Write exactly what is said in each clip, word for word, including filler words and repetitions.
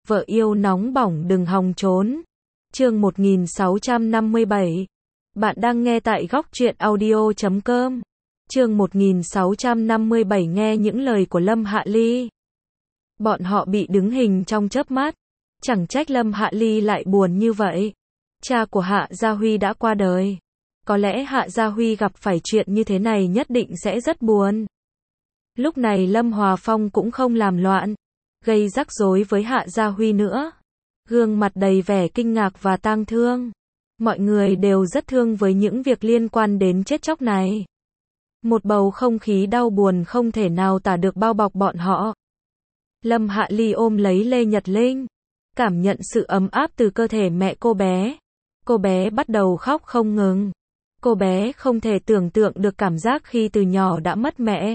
Vợ yêu nóng bỏng đừng hòng trốn. Chương một nghìn sáu trăm năm mươi bảy. Bạn đang nghe tại góc truyện audio chấm com. Chương một nghìn sáu trăm năm mươi bảy nghe những lời của Lâm Hạ Ly. Bọn họ bị đứng hình trong chớp mắt. Chẳng trách Lâm Hạ Ly lại buồn như vậy. Cha của Hạ Gia Huy đã qua đời. Có lẽ Hạ Gia Huy gặp phải chuyện như thế này nhất định sẽ rất buồn. Lúc này Lâm Hòa Phong cũng không làm loạn, gây rắc rối với Hạ Gia Huy nữa. Gương mặt đầy vẻ kinh ngạc và tang thương. Mọi người đều rất thương với những việc liên quan đến chết chóc này. Một bầu không khí đau buồn không thể nào tả được bao bọc bọn họ. Lâm Hạ Ly ôm lấy Lê Nhật Linh, cảm nhận sự ấm áp từ cơ thể mẹ cô bé. Cô bé bắt đầu khóc không ngừng. Cô bé không thể tưởng tượng được cảm giác khi từ nhỏ đã mất mẹ.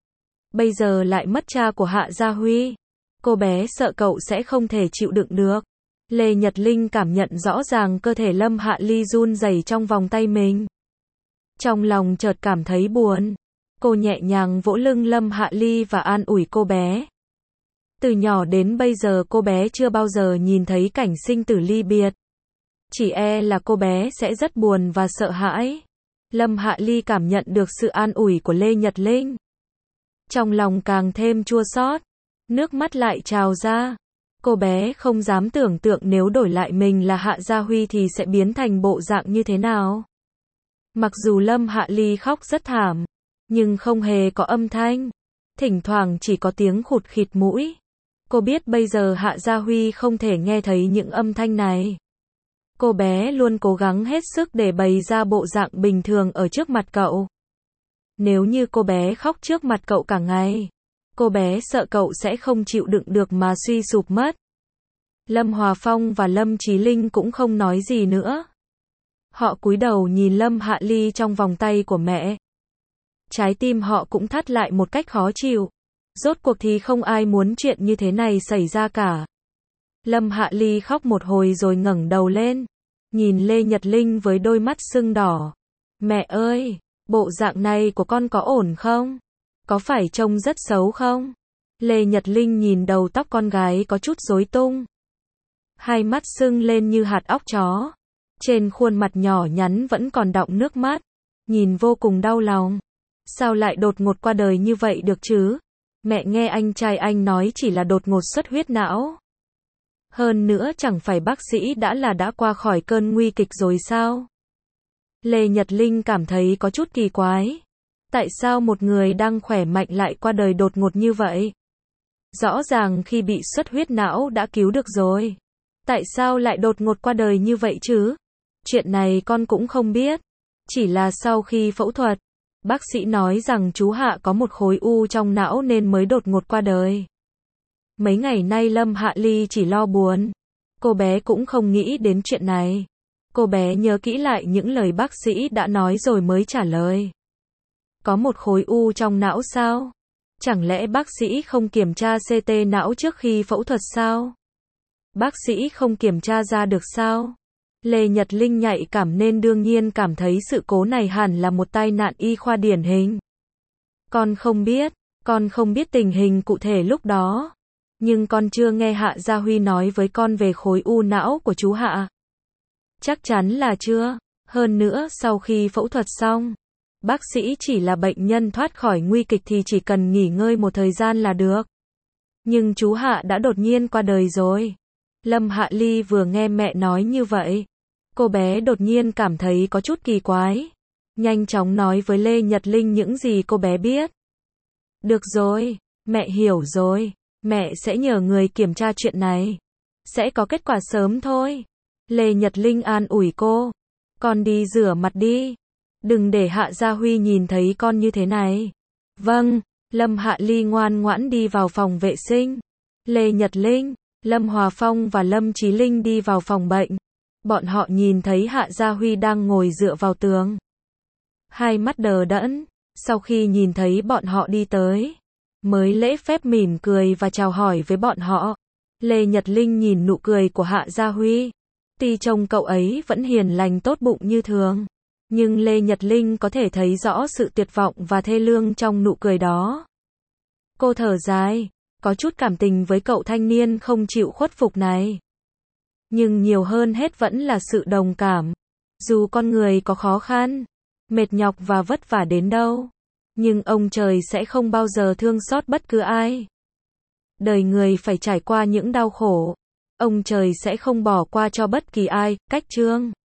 Bây giờ lại mất cha của Hạ Gia Huy. Cô bé sợ cậu sẽ không thể chịu đựng được. Lê Nhật Linh cảm nhận rõ ràng cơ thể Lâm Hạ Ly run rẩy trong vòng tay mình. Trong lòng chợt cảm thấy buồn. Cô nhẹ nhàng vỗ lưng Lâm Hạ Ly và an ủi cô bé. Từ nhỏ đến bây giờ cô bé chưa bao giờ nhìn thấy cảnh sinh tử ly biệt. Chỉ e là cô bé sẽ rất buồn và sợ hãi. Lâm Hạ Ly cảm nhận được sự an ủi của Lê Nhật Linh. Trong lòng càng thêm chua xót, nước mắt lại trào ra. Cô bé không dám tưởng tượng nếu đổi lại mình là Hạ Gia Huy thì sẽ biến thành bộ dạng như thế nào. Mặc dù Lâm Hạ Ly khóc rất thảm, nhưng không hề có âm thanh. Thỉnh thoảng chỉ có tiếng khụt khịt mũi. Cô biết bây giờ Hạ Gia Huy không thể nghe thấy những âm thanh này. Cô bé luôn cố gắng hết sức để bày ra bộ dạng bình thường ở trước mặt cậu. Nếu như cô bé khóc trước mặt cậu cả ngày, cô bé sợ cậu sẽ không chịu đựng được mà suy sụp mất. Lâm Hòa Phong và Lâm Chí Linh cũng không nói gì nữa. Họ cúi đầu nhìn Lâm Hạ Ly trong vòng tay của mẹ. Trái tim họ cũng thắt lại một cách khó chịu. Rốt cuộc thì không ai muốn chuyện như thế này xảy ra cả. Lâm Hạ Ly khóc một hồi rồi ngẩng đầu lên, nhìn Lê Nhật Linh với đôi mắt sưng đỏ. Mẹ ơi, bộ dạng này của con có ổn không? Có phải trông rất xấu không? Lê Nhật Linh nhìn đầu tóc con gái có chút rối tung. Hai mắt sưng lên như hạt óc chó. Trên khuôn mặt nhỏ nhắn vẫn còn đọng nước mắt. Nhìn vô cùng đau lòng. Sao lại đột ngột qua đời như vậy được chứ? Mẹ nghe anh trai anh nói chỉ là đột ngột xuất huyết não. Hơn nữa chẳng phải bác sĩ đã là đã qua khỏi cơn nguy kịch rồi sao? Lê Nhật Linh cảm thấy có chút kỳ quái. Tại sao một người đang khỏe mạnh lại qua đời đột ngột như vậy? Rõ ràng khi bị xuất huyết não đã cứu được rồi. Tại sao lại đột ngột qua đời như vậy chứ? Chuyện này con cũng không biết. Chỉ là sau khi phẫu thuật, bác sĩ nói rằng chú Hạ có một khối u trong não nên mới đột ngột qua đời. Mấy ngày nay Lâm Hạ Ly chỉ lo buồn. Cô bé cũng không nghĩ đến chuyện này. Cô bé nhớ kỹ lại những lời bác sĩ đã nói rồi mới trả lời. Có một khối u trong não sao? Chẳng lẽ bác sĩ không kiểm tra xê tê não trước khi phẫu thuật sao? Bác sĩ không kiểm tra ra được sao? Lê Nhật Linh nhạy cảm nên đương nhiên cảm thấy sự cố này hẳn là một tai nạn y khoa điển hình. Con không biết, con không biết tình hình cụ thể lúc đó. Nhưng con chưa nghe Hạ Gia Huy nói với con về khối u não của chú Hạ. Chắc chắn là chưa. Hơn nữa sau khi phẫu thuật xong, bác sĩ chỉ là bệnh nhân thoát khỏi nguy kịch thì chỉ cần nghỉ ngơi một thời gian là được. Nhưng chú Hạ đã đột nhiên qua đời rồi. Lâm Hạ Ly vừa nghe mẹ nói như vậy, cô bé đột nhiên cảm thấy có chút kỳ quái. Nhanh chóng nói với Lê Nhật Linh những gì cô bé biết. Được rồi, mẹ hiểu rồi. Mẹ sẽ nhờ người kiểm tra chuyện này. Sẽ có kết quả sớm thôi. Lê Nhật Linh an ủi cô. Con đi rửa mặt đi. Đừng để Hạ Gia Huy nhìn thấy con như thế này. Vâng, Lâm Hạ Ly ngoan ngoãn đi vào phòng vệ sinh. Lê Nhật Linh, Lâm Hòa Phong và Lâm Chí Linh đi vào phòng bệnh. Bọn họ nhìn thấy Hạ Gia Huy đang ngồi dựa vào tường. Hai mắt đờ đẫn. Sau khi nhìn thấy bọn họ đi tới, mới lễ phép mỉm cười và chào hỏi với bọn họ. Lê Nhật Linh nhìn nụ cười của Hạ Gia Huy. Tuy trông cậu ấy vẫn hiền lành tốt bụng như thường, nhưng Lê Nhật Linh có thể thấy rõ sự tuyệt vọng và thê lương trong nụ cười đó. Cô thở dài. có chút cảm tình với cậu thanh niên không chịu khuất phục này. Nhưng nhiều hơn hết vẫn là sự đồng cảm. Dù con người có khó khăn, mệt nhọc và vất vả đến đâu, nhưng ông trời sẽ không bao giờ thương xót bất cứ ai. Đời người phải trải qua những đau khổ, ông trời sẽ không bỏ qua cho bất kỳ ai. Cách chương